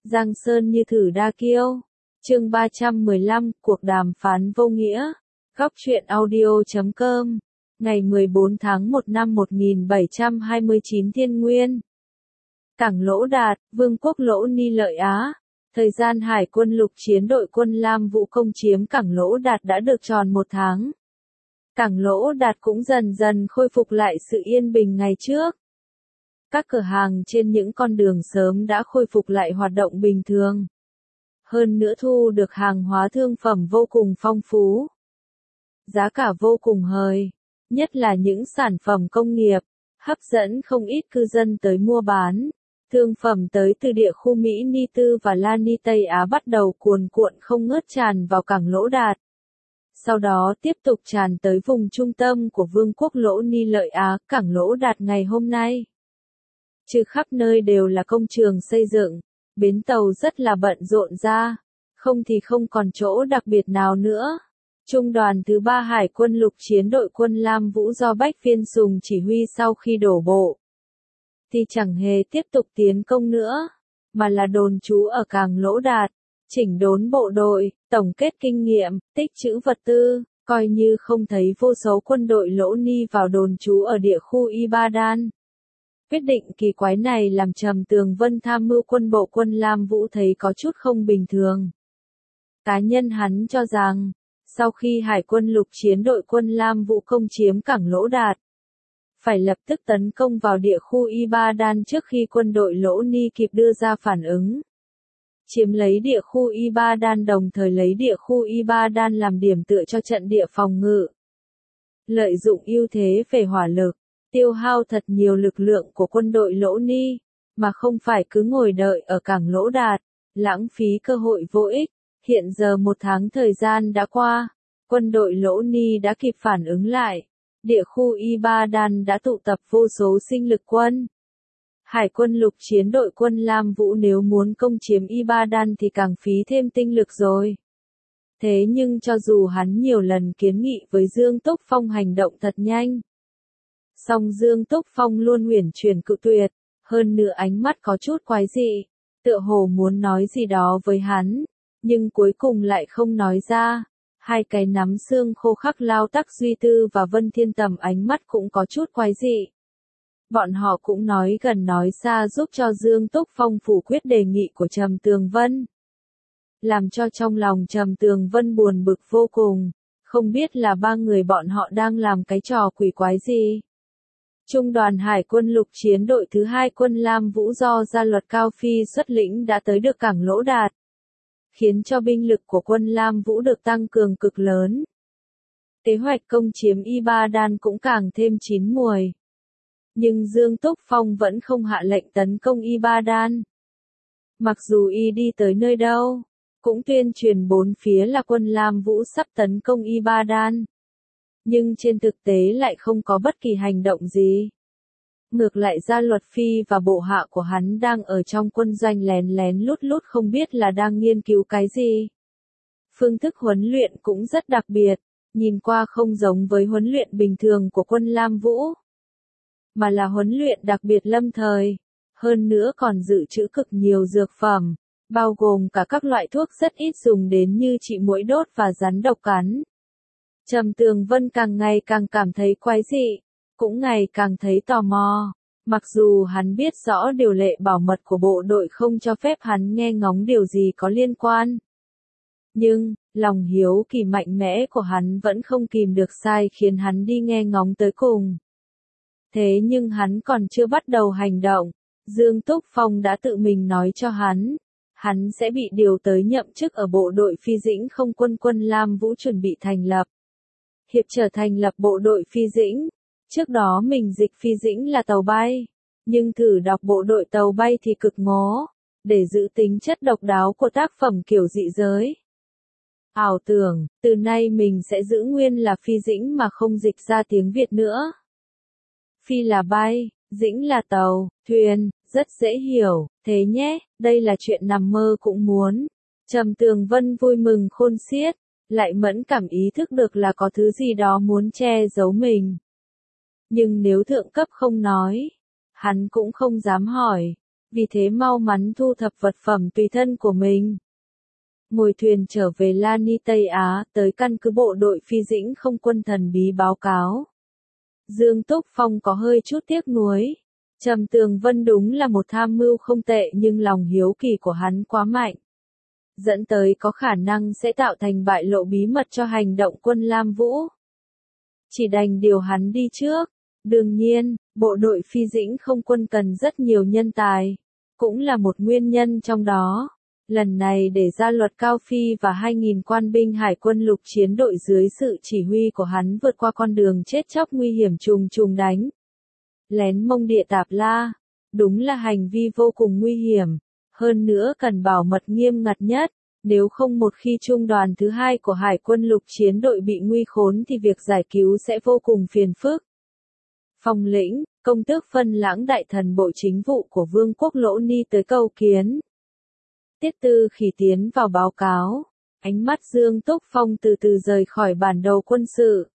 Giang Sơn như thử đa kiêu. Chương 315, cuộc đàm phán vô nghĩa. Góc truyện audio.com. Ngày 14 tháng 1 năm 1729 Thiên Nguyên. Cảng Lỗ Đạt, Vương quốc Lỗ Ni Lợi Á. Thời gian Hải quân lục chiến đội quân Lam Vũ công chiếm Cảng Lỗ Đạt đã được tròn 1 tháng. Cảng Lỗ Đạt cũng dần dần khôi phục lại sự yên bình ngày trước. Các cửa hàng trên những con đường sớm đã khôi phục lại hoạt động bình thường. Hơn nữa thu được hàng hóa thương phẩm vô cùng phong phú. Giá cả vô cùng hời, nhất là những sản phẩm công nghiệp, hấp dẫn không ít cư dân tới mua bán. Thương phẩm tới từ địa khu Mỹ Ni Tư và La Ni Tây Á bắt đầu cuồn cuộn không ngớt tràn vào Cảng Lỗ Đạt. Sau đó tiếp tục tràn tới vùng trung tâm của Vương quốc Lỗ Ni Lợi Á, Cảng Lỗ Đạt ngày hôm nay. Chứ khắp nơi đều là công trường xây dựng, bến tàu rất là bận rộn ra, không thì không còn chỗ đặc biệt nào nữa. Trung đoàn thứ 3 Hải quân lục chiến đội quân Lam Vũ do Bách Viên Sùng chỉ huy sau khi đổ bộ, thì chẳng hề tiếp tục tiến công nữa, mà là đồn trú ở Cảng Lỗ Đạt, chỉnh đốn bộ đội, tổng kết kinh nghiệm, tích trữ vật tư, coi như không thấy vô số quân đội Lỗ Ni vào đồn trú ở địa khu Ibadan. Quyết định kỳ quái này làm Trầm Tường Vân tham mưu quân bộ quân Lam Vũ thấy có chút không bình thường. Cá nhân hắn cho rằng, sau khi Hải quân lục chiến đội quân Lam Vũ công chiếm Cảng Lỗ Đạt, phải lập tức tấn công vào địa khu Ibadan trước khi quân đội Lỗ Ni kịp đưa ra phản ứng. Chiếm lấy địa khu Ibadan đồng thời lấy địa khu Ibadan làm điểm tựa cho trận địa phòng ngự. Lợi dụng ưu thế về hỏa lực, tiêu hao thật nhiều lực lượng của quân đội Lỗ Ni, mà không phải cứ ngồi đợi ở Cảng Lỗ Đạt, lãng phí cơ hội vô ích. Hiện giờ 1 tháng thời gian đã qua, quân đội Lỗ Ni đã kịp phản ứng lại. Địa khu Ibadan đã tụ tập vô số sinh lực quân. Hải quân lục chiến đội quân Lam Vũ nếu muốn công chiếm Ibadan thì càng phí thêm tinh lực rồi. Thế nhưng cho dù hắn nhiều lần kiến nghị với Dương Túc Phong hành động thật nhanh, song Dương Túc Phong luôn uyển chuyển cự tuyệt, hơn nữa ánh mắt có chút quái dị, tựa hồ muốn nói gì đó với hắn, nhưng cuối cùng lại không nói ra. Hai cái nắm xương khô khắc Lao Tắc Duy Tư và Vân Thiên Tầm ánh mắt cũng có chút quái dị. Bọn họ cũng nói gần nói xa giúp cho Dương Túc Phong phủ quyết đề nghị của Trầm Tường Vân. Làm cho trong lòng Trầm Tường Vân buồn bực vô cùng, không biết là 3 người bọn họ đang làm cái trò quỷ quái gì. Trung đoàn Hải quân lục chiến đội thứ 2 quân Lam Vũ do Gia Luật Cao Phi xuất lĩnh đã tới được Cảng Lỗ Đạt, khiến cho binh lực của quân Lam Vũ được tăng cường cực lớn. Kế hoạch công chiếm Ibadan cũng càng thêm chín muồi. Nhưng Dương Túc Phong vẫn không hạ lệnh tấn công Ibadan. Mặc dù y đi tới nơi đâu, cũng tuyên truyền bốn phía là quân Lam Vũ sắp tấn công Ibadan. Nhưng trên thực tế lại không có bất kỳ hành động gì. Ngược lại Gia Luật Phi và bộ hạ của hắn đang ở trong quân doanh lén lén lút lút không biết là đang nghiên cứu cái gì. Phương thức huấn luyện cũng rất đặc biệt, nhìn qua không giống với huấn luyện bình thường của quân Lam Vũ, mà là huấn luyện đặc biệt lâm thời, hơn nữa còn dự trữ cực nhiều dược phẩm, bao gồm cả các loại thuốc rất ít dùng đến như trị muỗi đốt và rắn độc cắn. Trầm Tường Vân càng ngày càng cảm thấy quái dị, cũng ngày càng thấy tò mò, mặc dù hắn biết rõ điều lệ bảo mật của bộ đội không cho phép hắn nghe ngóng điều gì có liên quan. Nhưng, lòng hiếu kỳ mạnh mẽ của hắn vẫn không kìm được sai khiến hắn đi nghe ngóng tới cùng. Thế nhưng hắn còn chưa bắt đầu hành động, Dương Túc Phong đã tự mình nói cho hắn sẽ bị điều tới nhậm chức ở bộ đội Phi Dĩnh không quân quân Lam Vũ chuẩn bị thành lập. Hiệp trở thành lập bộ đội Phi Dĩnh, trước đó mình dịch Phi Dĩnh là tàu bay, nhưng thử đọc bộ đội tàu bay thì cực ngố, để giữ tính chất độc đáo của tác phẩm kiểu dị giới. Ảo tưởng, từ nay mình sẽ giữ nguyên là Phi Dĩnh mà không dịch ra tiếng Việt nữa. Phi là bay, Dĩnh là tàu, thuyền, rất dễ hiểu, thế nhé, đây là chuyện nằm mơ cũng muốn. Trầm Tường Vân vui mừng khôn xiết, lại mẫn cảm ý thức được là có thứ gì đó muốn che giấu mình. Nhưng nếu thượng cấp không nói, hắn cũng không dám hỏi, vì thế mau mắn thu thập vật phẩm tùy thân của mình. Ngồi thuyền trở về Lani Tây Á, tới căn cứ bộ đội phi dĩnh không quân thần bí báo cáo. Dương Túc Phong có hơi chút tiếc nuối. Trầm Tường Vân đúng là một tham mưu không tệ nhưng lòng hiếu kỳ của hắn quá mạnh. Dẫn tới có khả năng sẽ tạo thành bại lộ bí mật cho hành động quân Lam Vũ. Chỉ đành điều hắn đi trước. Đương nhiên, bộ đội phi dĩnh không quân cần rất nhiều nhân tài. Cũng là một nguyên nhân trong đó. Lần này để ra luật Cao Phi và 2.000 quan binh hải quân lục chiến đội dưới sự chỉ huy của hắn vượt qua con đường chết chóc nguy hiểm trùng trùng đánh. Lén Mông Địa Tạp La. Đúng là hành vi vô cùng nguy hiểm. Hơn nữa cần bảo mật nghiêm ngặt nhất. Nếu không một khi trung đoàn thứ 2 của hải quân lục chiến đội bị nguy khốn thì việc giải cứu sẽ vô cùng phiền phức. Phong lĩnh, công tước Phân Lãng đại thần bộ chính vụ của Vương quốc Lỗ Ni tới cầu kiến. Tiết Tư Khỉ tiến vào báo cáo, ánh mắt Dương Túc Phong từ từ rời khỏi bản đồ quân sự.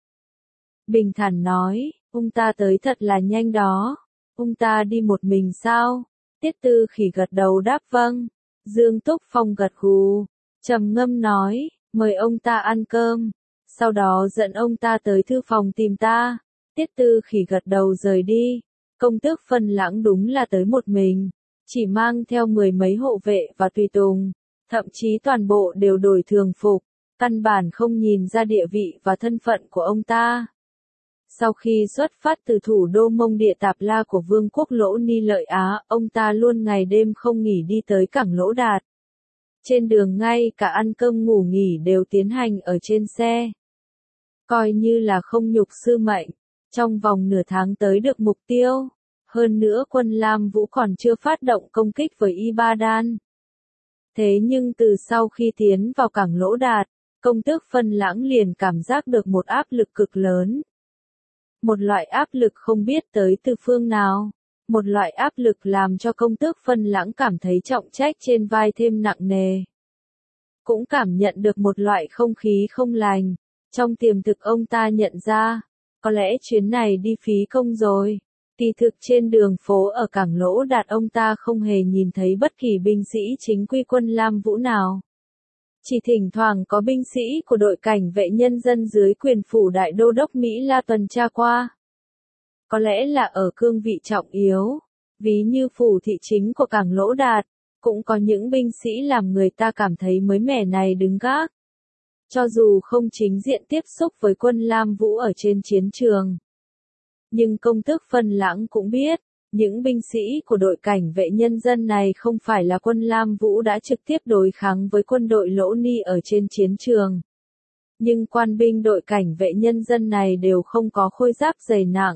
Bình thản nói, ông ta tới thật là nhanh đó. Ông ta đi một mình sao? Tiết Tư Khỉ gật đầu đáp vâng. Dương Túc Phong gật gù, trầm ngâm nói, mời ông ta ăn cơm. Sau đó dẫn ông ta tới thư phòng tìm ta. Tiết Tư Khỉ gật đầu rời đi. Công tước Phân Lãng đúng là tới một mình. Chỉ mang theo 10 mấy hộ vệ và tùy tùng. Thậm chí toàn bộ đều đổi thường phục. Căn bản không nhìn ra địa vị và thân phận của ông ta. Sau khi xuất phát từ thủ đô Mông Địa Tạp La của Vương quốc Lỗ Ni Lợi Á, ông ta luôn ngày đêm không nghỉ đi tới cảng Lỗ Đạt. Trên đường ngay cả ăn cơm ngủ nghỉ đều tiến hành ở trên xe. Coi như là không nhục sư mệnh, trong vòng nửa tháng tới được mục tiêu. Hơn nữa quân Lam Vũ còn chưa phát động công kích với Ibadan. Thế nhưng từ sau khi tiến vào cảng Lỗ Đạt, công tước Phân Lãng liền cảm giác được một áp lực cực lớn. Một loại áp lực không biết tới từ phương nào. Một loại áp lực làm cho công tước Phân Lãng cảm thấy trọng trách trên vai thêm nặng nề. Cũng cảm nhận được một loại không khí không lành. Trong tiềm thực ông ta nhận ra, có lẽ chuyến này đi phí công rồi. Kỳ thực trên đường phố ở cảng Lỗ Đạt ông ta không hề nhìn thấy bất kỳ binh sĩ chính quy quân Lam Vũ nào. Chỉ thỉnh thoảng có binh sĩ của đội cảnh vệ nhân dân dưới quyền phủ đại đô đốc Mỹ La tuần tra qua. Có lẽ là ở cương vị trọng yếu, ví như phủ thị chính của cảng Lỗ Đạt, cũng có những binh sĩ làm người ta cảm thấy mới mẻ này đứng gác. Cho dù không chính diện tiếp xúc với quân Lam Vũ ở trên chiến trường. Nhưng công tước Phân Lãng cũng biết, những binh sĩ của đội cảnh vệ nhân dân này không phải là quân Lam Vũ đã trực tiếp đối kháng với quân đội Lỗ Ni ở trên chiến trường. Nhưng quan binh đội cảnh vệ nhân dân này đều không có khôi giáp dày nặng.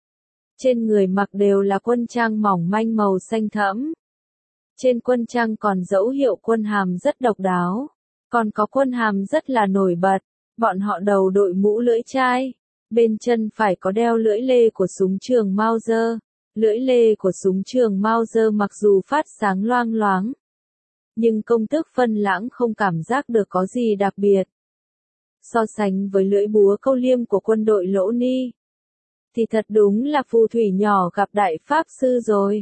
Trên người mặc đều là quân trang mỏng manh màu xanh thẫm. Trên quân trang còn dấu hiệu quân hàm rất độc đáo. Còn có quân hàm rất là nổi bật. Bọn họ đầu đội mũ lưỡi chai. Bên chân phải có đeo lưỡi lê của súng trường Mauser. Lưỡi lê của súng trường Mauser mặc dù phát sáng loang loáng. Nhưng công tước Phân Lãng không cảm giác được có gì đặc biệt. So sánh với lưỡi búa câu liêm của quân đội Lỗ Ni. Thì thật đúng là phù thủy nhỏ gặp đại pháp sư rồi.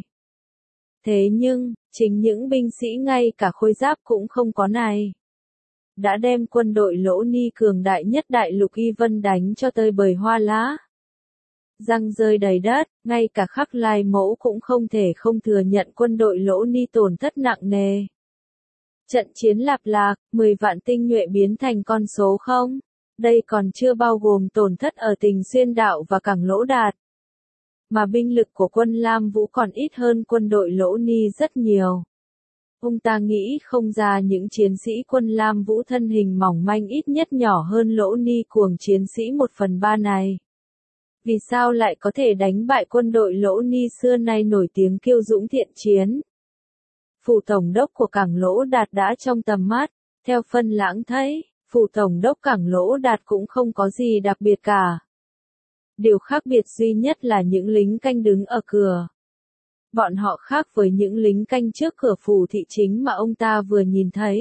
Thế nhưng, chính những binh sĩ ngay cả khôi giáp cũng không có này. Đã đem quân đội Lỗ Ni cường đại nhất đại lục Y Vân đánh cho tơi bời hoa lá. Răng rơi đầy đất, ngay cả Khắc Lai Mẫu cũng không thể không thừa nhận quân đội Lỗ Ni tổn thất nặng nề. Trận chiến Lạp Lạc, 10 vạn tinh nhuệ biến thành con số không? Đây còn chưa bao gồm tổn thất ở Tình Xuyên Đạo và cảng Lỗ Đạt. Mà binh lực của quân Lam Vũ còn ít hơn quân đội Lỗ Ni rất nhiều. Ông ta nghĩ không ra những chiến sĩ quân Lam Vũ thân hình mỏng manh ít nhất nhỏ hơn Lỗ Ni cuồng chiến sĩ 1/3 này. Vì sao lại có thể đánh bại quân đội Lỗ Ni xưa nay nổi tiếng kiêu dũng thiện chiến? Phủ tổng đốc của cảng Lỗ Đạt đã trong tầm mắt, theo Phân Lãng thấy, phủ tổng đốc cảng Lỗ Đạt cũng không có gì đặc biệt cả. Điều khác biệt duy nhất là những lính canh đứng ở cửa. Bọn họ khác với những lính canh trước cửa phủ thị chính mà ông ta vừa nhìn thấy.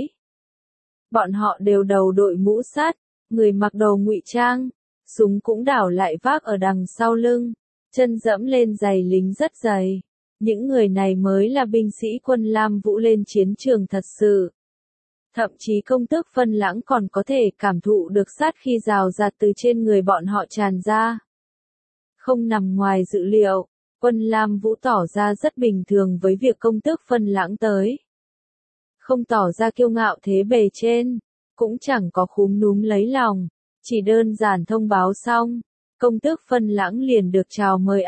Bọn họ đều đầu đội mũ sắt, người mặc đồ ngụy trang, súng cũng đảo lại vác ở đằng sau lưng, chân dẫm lên giày lính rất dày. Những người này mới là binh sĩ quân Lam Vũ lên chiến trường thật sự. Thậm chí công tước Phân Lãng còn có thể cảm thụ được sát khi rào rạt từ trên người bọn họ tràn ra. Không nằm ngoài dự liệu, quân Lam Vũ tỏ ra rất bình thường với việc công tước Phân Lãng tới. Không tỏ ra kiêu ngạo thế bề trên, cũng chẳng có khúm núm lấy lòng, chỉ đơn giản thông báo xong, công tước Phân Lãng liền được chào mời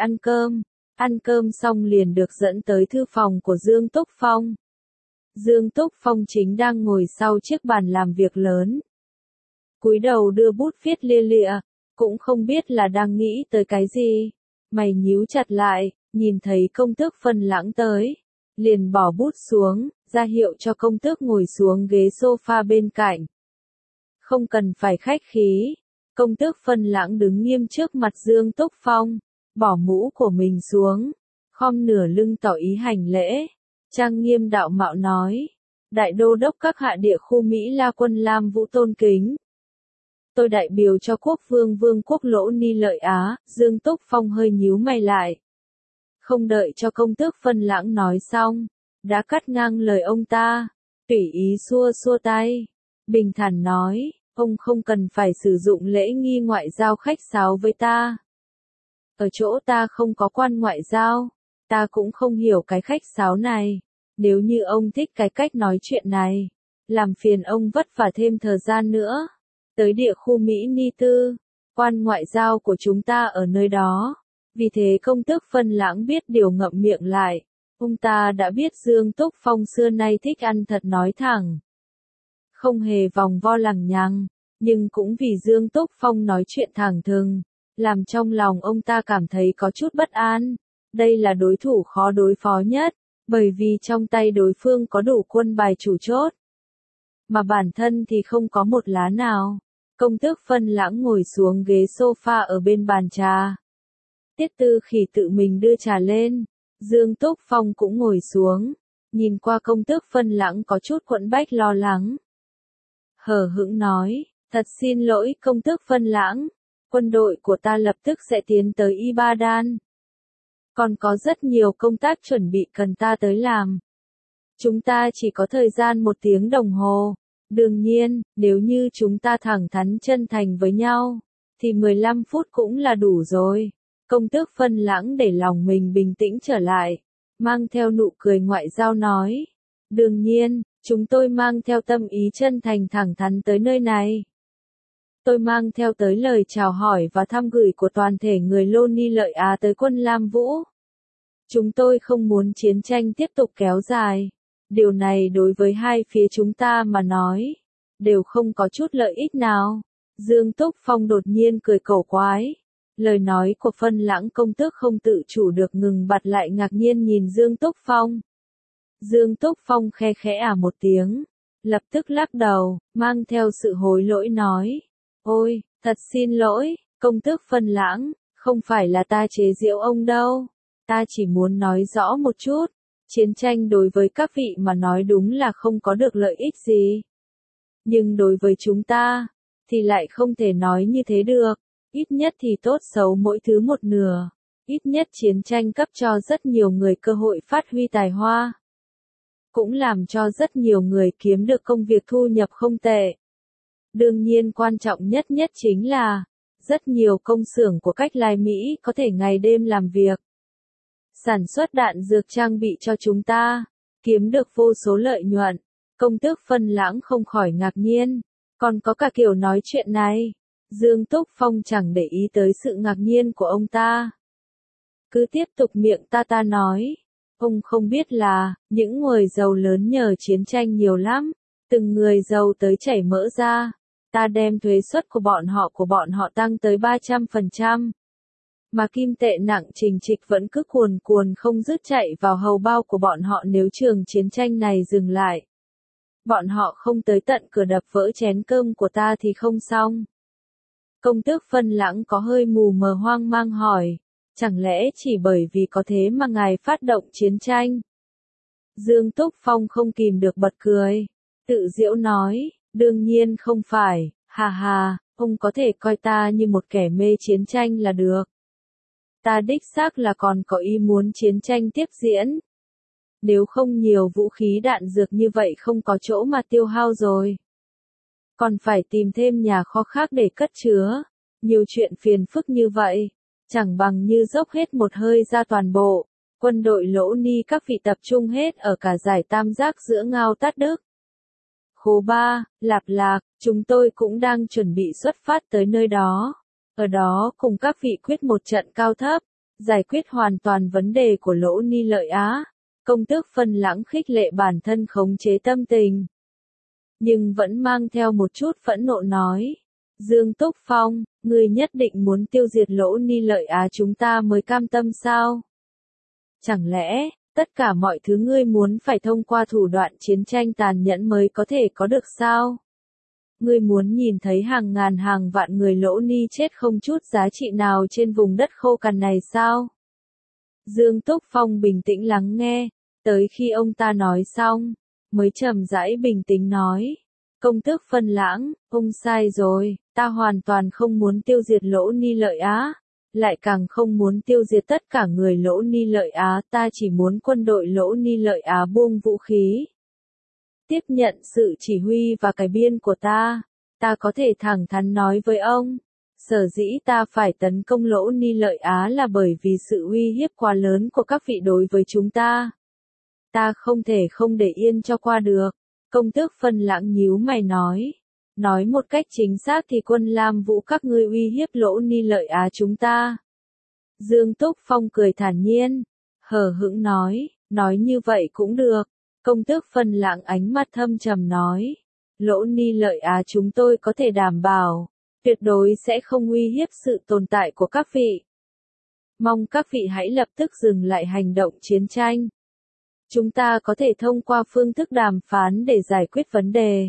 ăn cơm xong liền được dẫn tới thư phòng của Dương Túc Phong. Dương Túc Phong chính đang ngồi sau chiếc bàn làm việc lớn. Cúi đầu đưa bút viết lia lịa, cũng không biết là đang nghĩ tới cái gì. Mày nhíu chặt lại, nhìn thấy công tước Phân Lãng tới, liền bỏ bút xuống, ra hiệu cho công tước ngồi xuống ghế sofa bên cạnh. Không cần phải khách khí, công tước Phân Lãng đứng nghiêm trước mặt Dương Túc Phong, bỏ mũ của mình xuống, khom nửa lưng tỏ ý hành lễ, trang nghiêm đạo mạo nói, đại đô đốc các hạ địa khu Mỹ La quân Lam Vũ tôn kính. Tôi đại biểu cho quốc vương Vương quốc Lỗ Ni Lợi Á. Dương Túc Phong hơi nhíu mày lại. Không đợi cho công tước Phân Lãng nói xong, đã cắt ngang lời ông ta, tùy ý xua xua tay, bình thản nói, ông không cần phải sử dụng lễ nghi ngoại giao khách sáo với ta. Ở chỗ ta không có quan ngoại giao, ta cũng không hiểu cái khách sáo này. Nếu như ông thích cái cách nói chuyện này, làm phiền ông vất vả thêm thời gian nữa. Tới địa khu Mỹ Ni Tư, quan ngoại giao của chúng ta ở nơi đó. Vì thế công tước Phân Lãng biết điều ngậm miệng lại. Ông ta đã biết Dương Túc Phong xưa nay thích ăn thật nói thẳng. Không hề vòng vo lằng nhằng, nhưng cũng vì Dương Túc Phong nói chuyện thẳng thừng, làm trong lòng ông ta cảm thấy có chút bất an. Đây là đối thủ khó đối phó nhất, bởi vì trong tay đối phương có đủ quân bài chủ chốt. Mà bản thân thì không có một lá nào. Công tước Phân Lãng ngồi xuống ghế sofa ở bên bàn trà. Tiết Tư Khỉ tự mình đưa trà lên. Dương Túc Phong cũng ngồi xuống. Nhìn qua công tước Phân Lãng có chút quẫn bách lo lắng. Hờ hững nói, thật xin lỗi công tước Phân Lãng. Quân đội của ta lập tức sẽ tiến tới Ibadan. Còn có rất nhiều công tác chuẩn bị cần ta tới làm. Chúng ta chỉ có thời gian 1 tiếng đồng hồ. Đương nhiên, nếu như chúng ta thẳng thắn chân thành với nhau, thì 15 phút cũng là đủ rồi. Công tước Phân Lãng để lòng mình bình tĩnh trở lại, mang theo nụ cười ngoại giao nói. Đương nhiên, chúng tôi mang theo tâm ý chân thành thẳng thắn tới nơi này. Tôi mang theo tới lời chào hỏi và thăm gửi của toàn thể người Lô Ni Lợi Á tới quân Lam Vũ. Chúng tôi không muốn chiến tranh tiếp tục kéo dài. Điều này đối với hai phía chúng ta mà nói, đều không có chút lợi ích nào. Dương Túc Phong đột nhiên cười cổ quái. Lời nói của Phân Lãng công tước không tự chủ được ngừng bặt lại ngạc nhiên nhìn Dương Túc Phong. Dương Túc Phong khe khẽ một tiếng, lập tức lắc đầu, mang theo sự hối lỗi nói. Ôi, thật xin lỗi, công tước Phân Lãng, không phải là ta chế giễu ông đâu. Ta chỉ muốn nói rõ một chút. Chiến tranh đối với các vị mà nói đúng là không có được lợi ích gì. Nhưng đối với chúng ta, thì lại không thể nói như thế được. Ít nhất thì tốt xấu mỗi thứ một nửa. Ít nhất chiến tranh cấp cho rất nhiều người cơ hội phát huy tài hoa. Cũng làm cho rất nhiều người kiếm được công việc thu nhập không tệ. Đương nhiên quan trọng nhất chính là, rất nhiều công xưởng của Cách Lai Mỹ có thể ngày đêm làm việc. Sản xuất đạn dược trang bị cho chúng ta, kiếm được vô số lợi nhuận. Công tước Phân Lãng không khỏi ngạc nhiên, còn có cả kiểu nói chuyện này. Dương Túc Phong chẳng để ý tới sự ngạc nhiên của ông ta. Cứ tiếp tục miệng ta nói, ông không biết là, những người giàu lớn nhờ chiến tranh nhiều lắm, từng người giàu tới chảy mỡ ra. Ta đem thuế suất của bọn họ tăng tới 300%. Mà kim tệ nặng trình trịch vẫn cứ cuồn cuồn không dứt chạy vào hầu bao của bọn họ nếu trường chiến tranh này dừng lại. Bọn họ không tới tận cửa đập vỡ chén cơm của ta thì không xong. Công tước Phân Lãng có hơi mù mờ hoang mang hỏi, chẳng lẽ chỉ bởi vì có thế mà ngài phát động chiến tranh? Dương Túc Phong không kìm được bật cười, tự giễu nói, đương nhiên không phải, hà hà, ông có thể coi ta như một kẻ mê chiến tranh là được. ta đích xác là còn có ý muốn chiến tranh tiếp diễn. Nếu không nhiều vũ khí đạn dược như vậy không có chỗ mà tiêu hao rồi. Còn phải tìm thêm nhà kho khác để cất chứa. Nhiều chuyện phiền phức như vậy. Chẳng bằng như dốc hết một hơi ra toàn bộ. Quân đội Lỗ Ni các vị tập trung hết ở cả giải tam giác giữa Ngao Tát Đức. Khố 3, Lạp Lạc, chúng tôi cũng đang chuẩn bị xuất phát tới nơi đó. Ở đó cùng các vị quyết một trận cao thấp, giải quyết hoàn toàn vấn đề của Lỗ Ni Lợi Á. Công tước Phân Lãng khích lệ bản thân khống chế tâm tình. Nhưng vẫn mang theo một chút phẫn nộ nói. Dương Túc Phong, ngươi nhất định muốn tiêu diệt Lỗ Ni Lợi Á chúng ta mới cam tâm sao? Chẳng lẽ, tất cả mọi thứ ngươi muốn phải thông qua thủ đoạn chiến tranh tàn nhẫn mới có thể có được sao? Ngươi muốn nhìn thấy hàng ngàn hàng vạn người Lỗ Ni chết không chút giá trị nào trên vùng đất khô cằn này sao? Dương Túc Phong bình tĩnh lắng nghe, tới khi ông ta nói xong, mới chậm rãi bình tĩnh nói. Công tước Phân Lãng, ông sai rồi, ta hoàn toàn không muốn tiêu diệt Lỗ Ni Lợi Á. Lại càng không muốn tiêu diệt tất cả người Lỗ Ni Lợi Á, ta chỉ muốn quân đội Lỗ Ni Lợi Á buông vũ khí. Tiếp nhận sự chỉ huy và cải biên của ta có thể thẳng thắn nói với ông, sở dĩ ta phải tấn công Lỗ Ni Lợi Á là bởi vì sự uy hiếp quá lớn của các vị đối với chúng ta. Ta không thể không để yên cho qua được. Công tước Phân Lãng nhíu mày nói một cách chính xác thì quân Lam Vũ các ngươi uy hiếp Lỗ Ni Lợi Á chúng ta. Dương Túc Phong cười thản nhiên, hờ hững nói như vậy cũng được. Công tước Phân Lãng ánh mắt thâm trầm nói, Lỗ Ni Lợi Á chúng tôi có thể đảm bảo, tuyệt đối sẽ không uy hiếp sự tồn tại của các vị. Mong các vị hãy lập tức dừng lại hành động chiến tranh. Chúng ta có thể thông qua phương thức đàm phán để giải quyết vấn đề.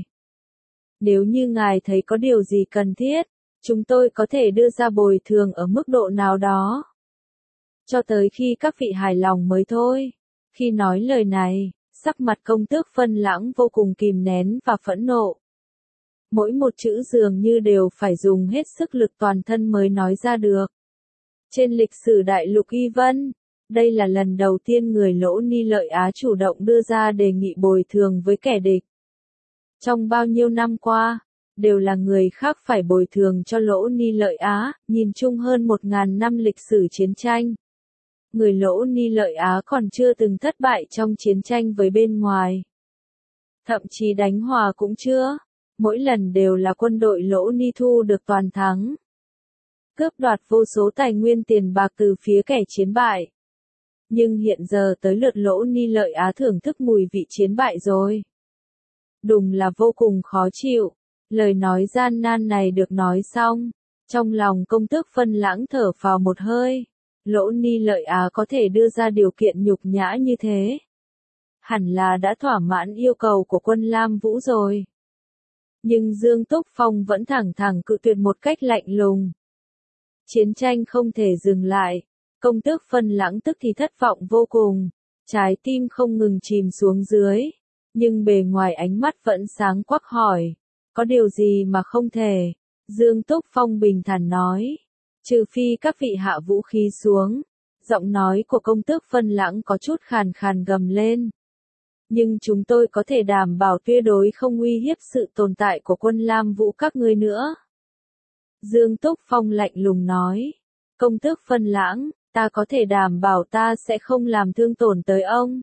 Nếu như ngài thấy có điều gì cần thiết, chúng tôi có thể đưa ra bồi thường ở mức độ nào đó. Cho tới khi các vị hài lòng mới thôi. Khi nói lời này, sắc mặt công tước Phân Lãng vô cùng kìm nén và phẫn nộ. Mỗi một chữ dường như đều phải dùng hết sức lực toàn thân mới nói ra được. Trên lịch sử đại lục Y Vân, đây là lần đầu tiên người Lỗ Ni Lợi Á chủ động đưa ra đề nghị bồi thường với kẻ địch. Trong bao nhiêu năm qua, đều là người khác phải bồi thường cho Lỗ Ni Lợi Á, nhìn chung hơn 1.000 năm lịch sử chiến tranh. Người Lỗ Ni Lợi Á còn chưa từng thất bại trong chiến tranh với bên ngoài. Thậm chí đánh hòa cũng chưa, mỗi lần đều là quân đội Lỗ Ni thu được toàn thắng. Cướp đoạt vô số tài nguyên tiền bạc từ phía kẻ chiến bại. Nhưng hiện giờ tới lượt Lỗ Ni Lợi Á thưởng thức mùi vị chiến bại rồi. Đúng là vô cùng khó chịu. Lời nói gian nan này được nói xong, trong lòng công tước Phân Lãng thở phào một hơi. Lỗ Ni Lợi Á có thể đưa ra điều kiện nhục nhã như thế. Hẳn là đã thỏa mãn yêu cầu của quân Lam Vũ rồi. Nhưng Dương Túc Phong vẫn thẳng thắn cự tuyệt một cách lạnh lùng. Chiến tranh không thể dừng lại. Công tước Phân Lãng tức thì thất vọng vô cùng. Trái tim không ngừng chìm xuống dưới. Nhưng bề ngoài ánh mắt vẫn sáng quắc hỏi. Có điều gì mà không thể? Dương Túc Phong bình thản nói. Trừ phi các vị hạ vũ khí xuống. Giọng nói của công tước Phân Lãng có chút khàn khàn gầm lên. Nhưng chúng tôi có thể đảm bảo tuyệt đối không uy hiếp sự tồn tại của quân Lam Vũ các ngươi nữa. Dương Túc Phong lạnh lùng nói. Công tước Phân Lãng, ta có thể đảm bảo ta sẽ không làm thương tổn tới ông.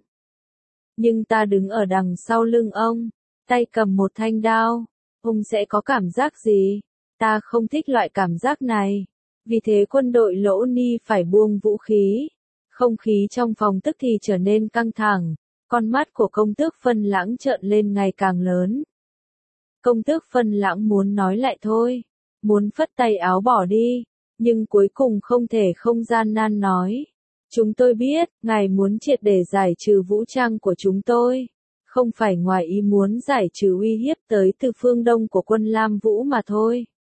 Nhưng ta đứng ở đằng sau lưng ông, tay cầm một thanh đao, ông sẽ có cảm giác gì? Ta không thích loại cảm giác này. Vì thế quân đội Lỗ Ni phải buông vũ khí. Không khí trong phòng tức thì trở nên căng thẳng. Con mắt của công tước Phân Lãng trợn lên ngày càng lớn. Công tước Phân Lãng muốn nói lại thôi. Muốn phất tay áo bỏ đi. Nhưng cuối cùng không thể không gian nan nói. Chúng tôi biết, ngài muốn triệt để giải trừ vũ trang của chúng tôi. Không phải ngoài ý muốn giải trừ uy hiếp tới từ phương đông của quân Lam Vũ mà thôi.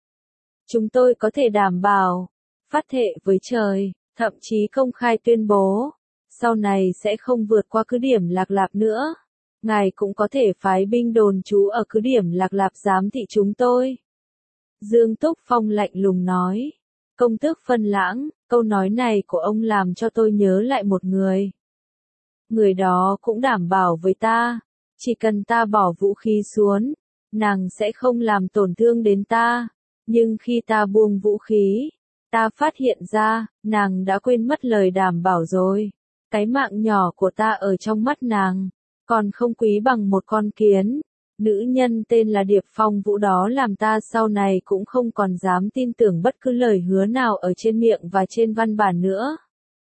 Chúng tôi có thể đảm bảo, phát thệ với trời, thậm chí công khai tuyên bố, sau này sẽ không vượt qua cứ điểm Lạc Lạp nữa. Ngài cũng có thể phái binh đồn trú ở cứ điểm Lạc Lạp giám thị chúng tôi. Dương Túc Phong lạnh lùng nói. Công tước Phân Lãng, Câu nói này của ông làm cho tôi nhớ lại một người. Người đó cũng đảm bảo với ta, chỉ cần ta bỏ vũ khí xuống, nàng sẽ không làm tổn thương đến ta. Nhưng khi ta buông vũ khí, ta phát hiện ra, nàng đã quên mất lời đảm bảo rồi. Cái mạng nhỏ của ta ở trong mắt nàng, còn không quý bằng một con kiến. Nữ nhân tên là Điệp Phong Vũ đó làm ta sau này cũng không còn dám tin tưởng bất cứ lời hứa nào ở trên miệng và trên văn bản nữa.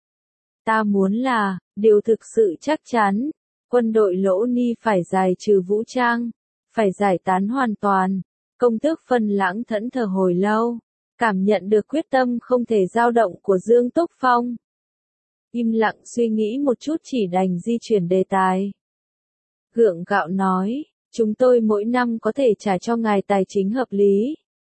Ta muốn là, điều thực sự chắc chắn, quân đội Lỗ Ni phải giải trừ vũ trang, phải giải tán hoàn toàn. Công tước Phân Lãng thẫn thờ hồi lâu, cảm nhận được quyết tâm không thể dao động của Dương Túc Phong. Im lặng suy nghĩ một chút chỉ đành di chuyển đề tài. Gượng gạo nói, chúng tôi mỗi năm có thể trả cho ngài tài chính hợp lý.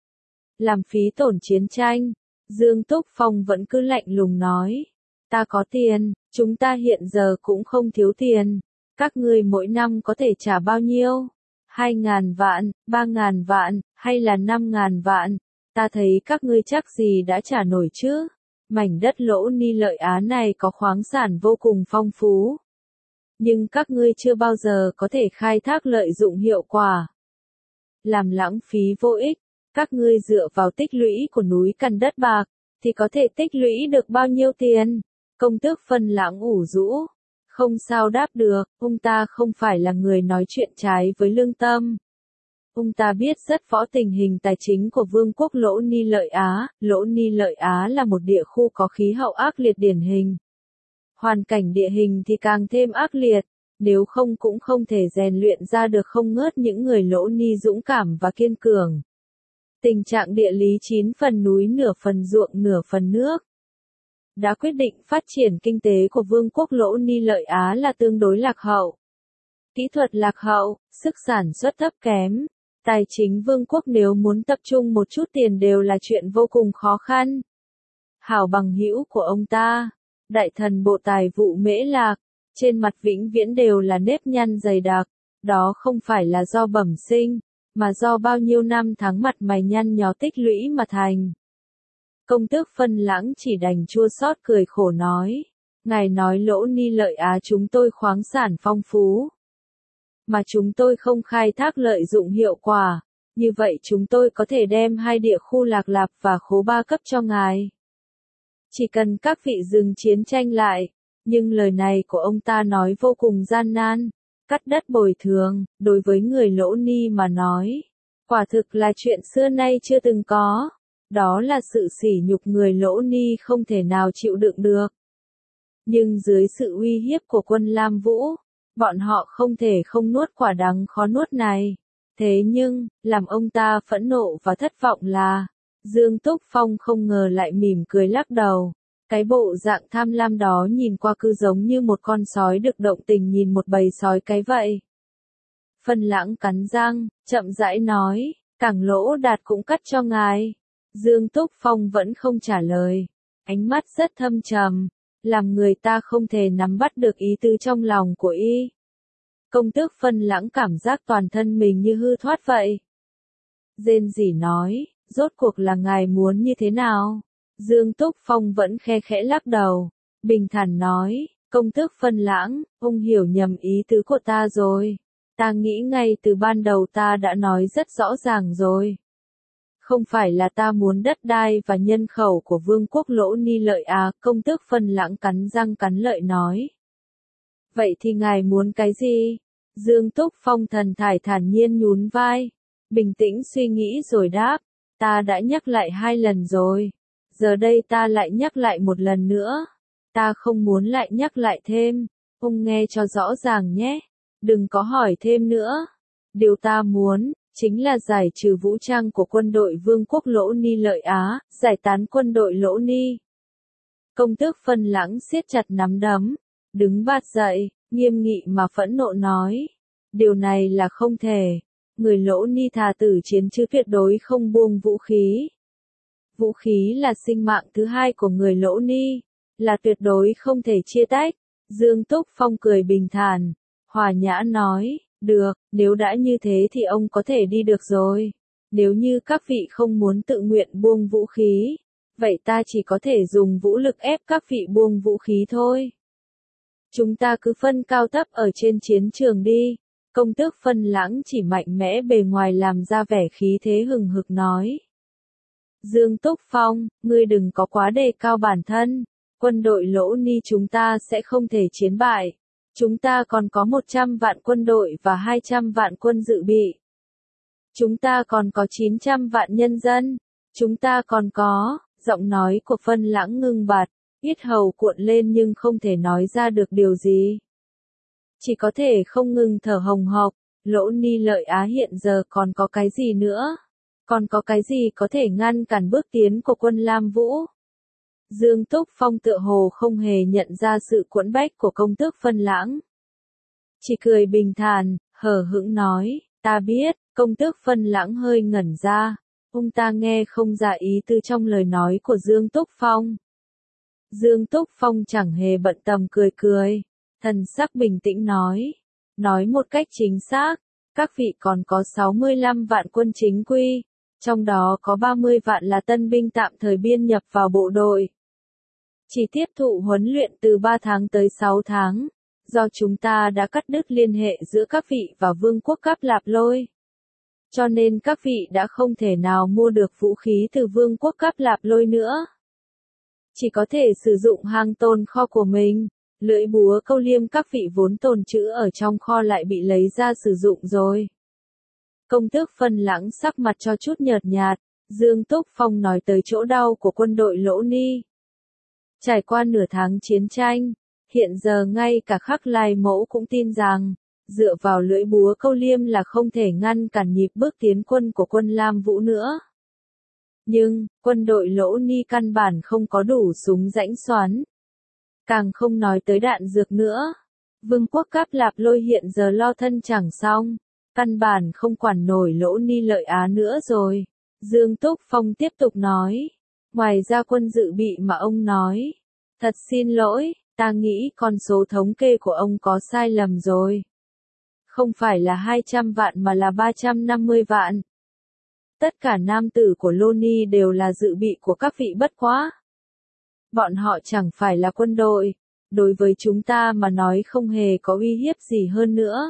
Làm phí tổn chiến tranh, Dương Túc Phong vẫn cứ lạnh lùng nói. Ta có tiền, chúng ta hiện giờ cũng không thiếu tiền. Các ngươi mỗi năm có thể trả bao nhiêu? 2.000 vạn, 3.000 vạn, hay là 5.000 vạn? Ta thấy các ngươi chắc gì đã trả nổi chứ? Mảnh đất Lỗ Ni Lợi Á này có khoáng sản vô cùng phong phú. Nhưng các ngươi chưa bao giờ có thể khai thác lợi dụng hiệu quả. Làm lãng phí vô ích, các ngươi dựa vào tích lũy của núi Cằn Đất Bạc, thì có thể tích lũy được bao nhiêu tiền? Công tước Phân Lãng ủ rũ. Không sao đáp được, ông ta không phải là người nói chuyện trái với lương tâm. Ông ta biết rất rõ tình hình tài chính của vương quốc Lỗ Ni Lợi Á. Lỗ Ni Lợi Á là một địa khu có khí hậu ác liệt điển hình. Hoàn cảnh địa hình thì càng thêm ác liệt, nếu không cũng không thể rèn luyện ra được không ngớt những người Lỗ Ni dũng cảm và kiên cường. Tình trạng địa lý 9 phần núi nửa phần ruộng nửa phần nước đã quyết định phát triển kinh tế của vương quốc Lỗ Ni Lợi Á là tương đối lạc hậu. Kỹ thuật lạc hậu, sức sản xuất thấp kém, tài chính vương quốc nếu muốn tập trung một chút tiền đều là chuyện vô cùng khó khăn. Hảo bằng hữu của ông ta, đại thần bộ tài vụ Mễ Lạc, trên mặt vĩnh viễn đều là nếp nhăn dày đặc, đó không phải là do bẩm sinh, mà do bao nhiêu năm tháng mặt mày nhăn nhó tích lũy mà thành. Công tước Phân Lãng chỉ đành chua xót cười khổ nói, ngài nói Lỗ Ni Lợi Á chúng tôi khoáng sản phong phú, mà chúng tôi không khai thác lợi dụng hiệu quả, như vậy chúng tôi có thể đem hai địa khu Lạc Lạp và Khố Ba cấp cho ngài. Chỉ cần các vị dừng chiến tranh lại, nhưng lời này của ông ta nói vô cùng gian nan, cắt đất bồi thường, đối với người Lỗ Ni mà nói, quả thực là chuyện xưa nay chưa từng có. Đó là sự sỉ nhục người Lỗ Ni không thể nào chịu đựng được. Nhưng dưới sự uy hiếp của quân Lam Vũ, bọn họ không thể không nuốt quả đắng khó nuốt này. Thế nhưng, làm ông ta phẫn nộ và thất vọng là, Dương Túc Phong không ngờ lại mỉm cười lắc đầu. Cái bộ dạng tham lam đó nhìn qua cứ giống như một con sói được động tình nhìn một bầy sói cái vậy. Phân Lãng cắn răng, chậm rãi nói, Cảng Lỗ Đạt cũng cắt cho ngài. Dương Túc Phong vẫn không trả lời, ánh mắt rất thâm trầm, làm người ta không thể nắm bắt được ý tứ trong lòng của y. Công tước Phân Lãng cảm giác toàn thân mình như hư thoát vậy. Rên rỉ nói, rốt cuộc là ngài muốn như thế nào? Dương Túc Phong vẫn khe khẽ lắc đầu, bình thản nói, công tước Phân Lãng, ông hiểu nhầm ý tứ của ta rồi. Ta nghĩ ngay từ ban đầu ta đã nói rất rõ ràng rồi. Không phải là ta muốn đất đai và nhân khẩu của vương quốc Lỗ Ni Lợi Á, công tước Phân Lãng cắn răng cắn lợi nói. Vậy thì ngài muốn cái gì? Dương Túc Phong thần thản nhiên nhún vai, bình tĩnh suy nghĩ rồi đáp, ta đã nhắc lại 2 lần rồi, giờ đây ta lại nhắc lại một lần nữa, ta không muốn lại nhắc lại thêm, ông nghe cho rõ ràng nhé, đừng có hỏi thêm nữa, điều ta muốn chính là giải trừ vũ trang của quân đội vương quốc Lỗ Ni Lợi Á, giải tán quân đội Lỗ Ni. Công tước Phân Lãng siết chặt nắm đấm, đứng bạt dậy, nghiêm nghị mà phẫn nộ nói, điều này là không thể, người Lỗ Ni thà tử chiến chứ tuyệt đối không buông vũ khí. Vũ khí là sinh mạng thứ hai của người Lỗ Ni, là tuyệt đối không thể chia tách. Dương Túc Phong cười bình thản, hòa nhã nói, được, nếu đã như thế thì ông có thể đi được rồi. Nếu như các vị không muốn tự nguyện buông vũ khí, vậy ta chỉ có thể dùng vũ lực ép các vị buông vũ khí thôi. Chúng ta cứ phân cao thấp ở trên chiến trường đi. Công tước Phân Lãng chỉ mạnh mẽ bề ngoài làm ra vẻ khí thế hừng hực nói. Dương Túc Phong, ngươi đừng có quá đề cao bản thân. Quân đội Lỗ Ni chúng ta sẽ không thể chiến bại. Chúng ta còn có 100 vạn quân đội và 200 vạn quân dự bị. Chúng ta còn có 900 vạn nhân dân. Chúng ta còn có, giọng nói của Phân Lãng ngưng bặt, yết hầu cuộn lên nhưng không thể nói ra được điều gì. Chỉ có thể không ngừng thở hồng hộc, Lỗ Ni Lợi Á hiện giờ còn có cái gì nữa? Còn có cái gì có thể ngăn cản bước tiến của quân Lam Vũ? Dương Túc Phong tựa hồ không hề nhận ra sự quẫn bách của công tước Phân Lãng. Chỉ cười bình thản, hờ hững nói, ta biết, công tước Phân Lãng hơi ngẩn ra. Ông ta nghe không ra ý từ trong lời nói của Dương Túc Phong. Dương Túc Phong chẳng hề bận tâm cười cười, thần sắc bình tĩnh nói một cách chính xác, các vị còn có 65 vạn quân chính quy, trong đó có 30 vạn là tân binh tạm thời biên nhập vào bộ đội. Chỉ tiếp thụ huấn luyện từ 3 tháng tới 6 tháng, do chúng ta đã cắt đứt liên hệ giữa các vị và Vương quốc Cáp Lạp Lôi. Cho nên các vị đã không thể nào mua được vũ khí từ Vương quốc Cáp Lạp Lôi nữa. Chỉ có thể sử dụng hàng tồn kho của mình, lưỡi búa câu liêm các vị vốn tồn trữ ở trong kho lại bị lấy ra sử dụng rồi. Công tước Phân Lãng sắc mặt cho chút nhợt nhạt, Dương Túc Phong nói tới chỗ đau của quân đội Lỗ Ni. Trải qua nửa tháng chiến tranh, hiện giờ ngay cả Khắc Lai Mẫu cũng tin rằng, dựa vào lưỡi búa câu liêm là không thể ngăn cản nhịp bước tiến quân của quân Lam Vũ nữa. Nhưng, quân đội Lỗ Ni căn bản không có đủ súng rãnh xoắn. Càng không nói tới đạn dược nữa. Vương quốc Cáp Lạp Lôi hiện giờ lo thân chẳng xong, căn bản không quản nổi Lỗ Ni Lợi Á nữa rồi. Dương Túc Phong tiếp tục nói. Ngoài ra quân dự bị mà ông nói. Thật xin lỗi, ta nghĩ con số thống kê của ông có sai lầm rồi. Không phải là 200 vạn mà là 350 vạn. Tất cả nam tử của Lô Ni đều là dự bị của các vị bất quá. Bọn họ chẳng phải là quân đội, đối với chúng ta mà nói không hề có uy hiếp gì hơn nữa.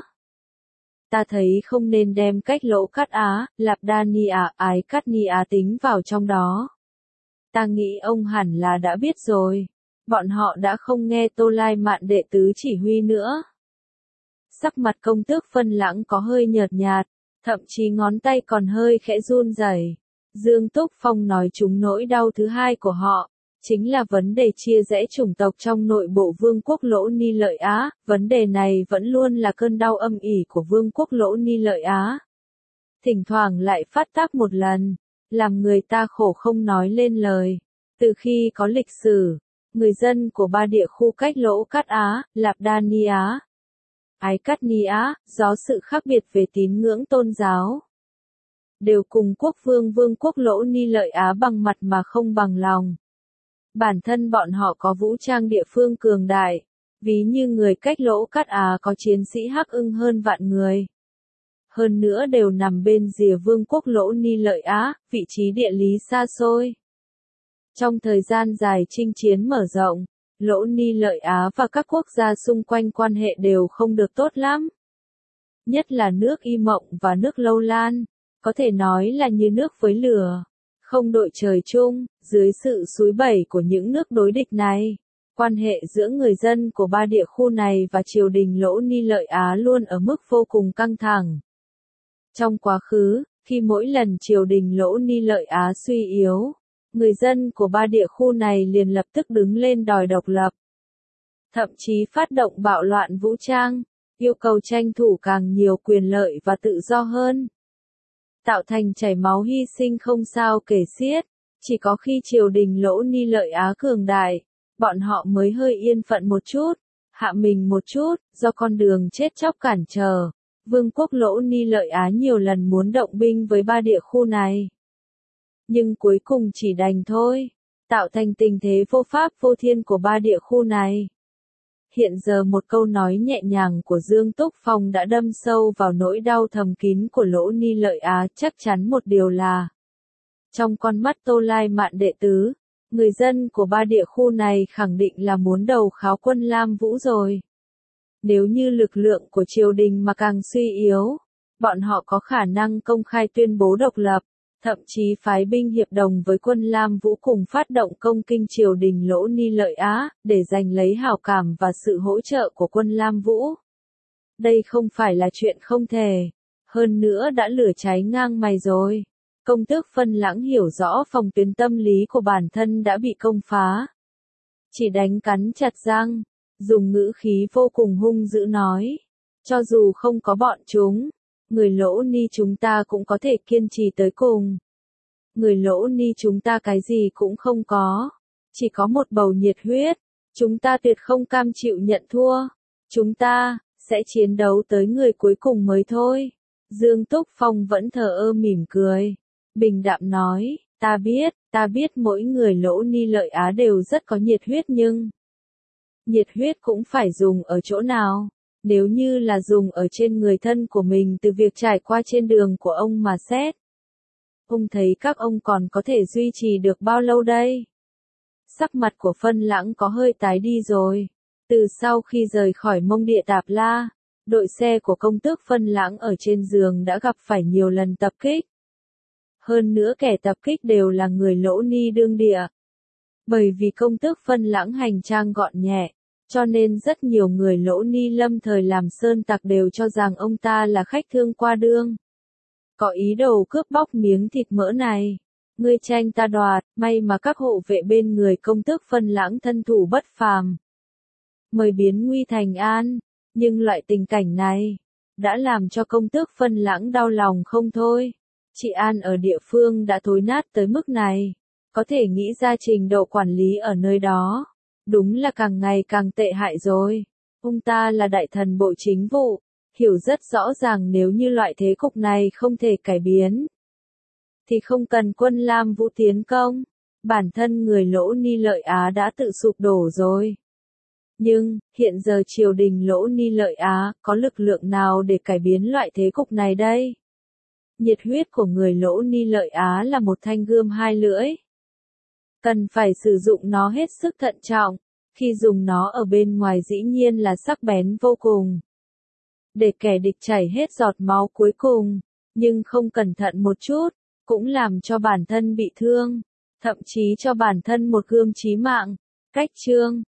Ta thấy không nên đem cách Lỗ Cát Á, Lạp Đa Ni Á, Ái Cát Ni Á tính vào trong đó. Ta nghĩ ông hẳn là đã biết rồi, bọn họ đã không nghe Tô Lai Mạn đệ tứ chỉ huy nữa. Sắc mặt công tước Phân Lãng có hơi nhợt nhạt, thậm chí ngón tay còn hơi khẽ run rẩy. Dương Túc Phong nói chúng nỗi đau thứ hai của họ, chính là vấn đề chia rẽ chủng tộc trong nội bộ Vương quốc Lỗ Ni Lợi Á. Vấn đề này vẫn luôn là cơn đau âm ỉ của Vương quốc Lỗ Ni Lợi Á. Thỉnh thoảng lại phát tác một lần, làm người ta khổ không nói lên lời. Từ khi có lịch sử, người dân của ba địa khu cách Lỗ Cát Á, Lạp Đa Ni Á, Ái Cát Ni Á, do sự khác biệt về tín ngưỡng tôn giáo, đều cùng quốc vương Vương quốc Lỗ Ni Lợi Á bằng mặt mà không bằng lòng. Bản thân bọn họ có vũ trang địa phương cường đại, ví như người cách Lỗ Cát Á có chiến sĩ Hắc Ưng hơn vạn người. Hơn nữa đều nằm bên rìa Vương quốc Lỗ Ni Lợi Á, vị trí địa lý xa xôi. Trong thời gian dài chinh chiến mở rộng, Lỗ Ni Lợi Á và các quốc gia xung quanh quan hệ đều không được tốt lắm. Nhất là nước Y Mộng và nước Lâu Lan, có thể nói là như nước với lửa, không đội trời chung. Dưới sự xúi bẩy của những nước đối địch này, quan hệ giữa người dân của ba địa khu này và triều đình Lỗ Ni Lợi Á luôn ở mức vô cùng căng thẳng. Trong quá khứ, khi mỗi lần triều đình Lỗ Ni Lợi Á suy yếu, người dân của ba địa khu này liền lập tức đứng lên đòi độc lập. Thậm chí phát động bạo loạn vũ trang, yêu cầu tranh thủ càng nhiều quyền lợi và tự do hơn. Tạo thành chảy máu hy sinh không sao kể xiết, chỉ có khi triều đình Lỗ Ni Lợi Á cường đại, bọn họ mới hơi yên phận một chút, hạ mình một chút, do con đường chết chóc cản trở. Vương quốc Lỗ Ni Lợi Á nhiều lần muốn động binh với ba địa khu này. Nhưng cuối cùng chỉ đành thôi, tạo thành tình thế vô pháp vô thiên của ba địa khu này. Hiện giờ một câu nói nhẹ nhàng của Dương Túc Phong đã đâm sâu vào nỗi đau thầm kín của Lỗ Ni Lợi Á, chắc chắn một điều là trong con mắt Tô Lai Mạn đệ tứ, Người dân của ba địa khu này khẳng định là muốn đầu kháo quân Lam Vũ rồi. Nếu như lực lượng của triều đình mà càng suy yếu, bọn họ có khả năng công khai tuyên bố độc lập, thậm chí phái binh hiệp đồng với quân Lam Vũ cùng phát động công kinh triều đình Lỗ Ni Lợi Á, để giành lấy hảo cảm và sự hỗ trợ của quân Lam Vũ. Đây không phải là chuyện không thể, hơn nữa đã lửa cháy ngang mày rồi. Công tước Phân Lãng hiểu rõ phòng tuyến tâm lý của bản thân đã bị công phá. Chỉ đánh cắn chặt răng, dùng ngữ khí vô cùng hung dữ nói. Cho dù không có bọn chúng, người Lỗ Ni chúng ta cũng có thể kiên trì tới cùng. Người Lỗ Ni chúng ta cái gì cũng không có, chỉ có một bầu nhiệt huyết. Chúng ta tuyệt không cam chịu nhận thua. Chúng ta sẽ chiến đấu tới người cuối cùng mới thôi. Dương Túc Phong vẫn thờ ơ mỉm cười, bình đạm nói, ta biết mỗi người Lỗ Ni Lợi Á đều rất có nhiệt huyết nhưng nhiệt huyết cũng phải dùng ở chỗ nào. Nếu như là dùng ở trên người thân của mình từ việc trải qua trên đường của ông mà xét, ông thấy các ông còn có thể duy trì được bao lâu đây? Sắc mặt của Phân Lãng có hơi tái đi rồi. Từ sau khi rời khỏi Mông Địa Tạp La, đội xe của công tước Phân Lãng ở trên giường đã gặp phải nhiều lần tập kích. Hơn nữa kẻ tập kích đều là người Lỗ Ni đương địa. Bởi vì công tước Phân Lãng hành trang gọn nhẹ, cho nên rất nhiều người Lỗ Ni lâm thời làm sơn tặc đều cho rằng ông ta là khách thương qua đương. Có ý đồ cướp bóc miếng thịt mỡ này. Ngươi tranh ta đoạt, may mà các hộ vệ bên người công tước Phân Lãng thân thủ bất phàm. Mời biến nguy thành an, nhưng loại tình cảnh này đã làm cho công tước Phân Lãng đau lòng không thôi. Trị an ở địa phương đã thối nát tới mức này, có thể nghĩ ra trình độ quản lý ở nơi đó, đúng là càng ngày càng tệ hại rồi. Ông ta là đại thần bộ chính vụ, hiểu rất rõ ràng nếu như loại thế cục này không thể cải biến, thì không cần quân Lam Vũ tiến công, bản thân người Lỗ Ni Lợi Á đã tự sụp đổ rồi. Nhưng, hiện giờ triều đình Lỗ Ni Lợi Á có lực lượng nào để cải biến loại thế cục này đây? Nhiệt huyết của người Lỗ Ni Lợi Á là một thanh gươm hai lưỡi. Cần phải sử dụng nó hết sức thận trọng, khi dùng nó ở bên ngoài dĩ nhiên là sắc bén vô cùng. Để kẻ địch chảy hết giọt máu cuối cùng, nhưng không cẩn thận một chút, cũng làm cho bản thân bị thương, thậm chí cho bản thân một gươm chí mạng. Cách chương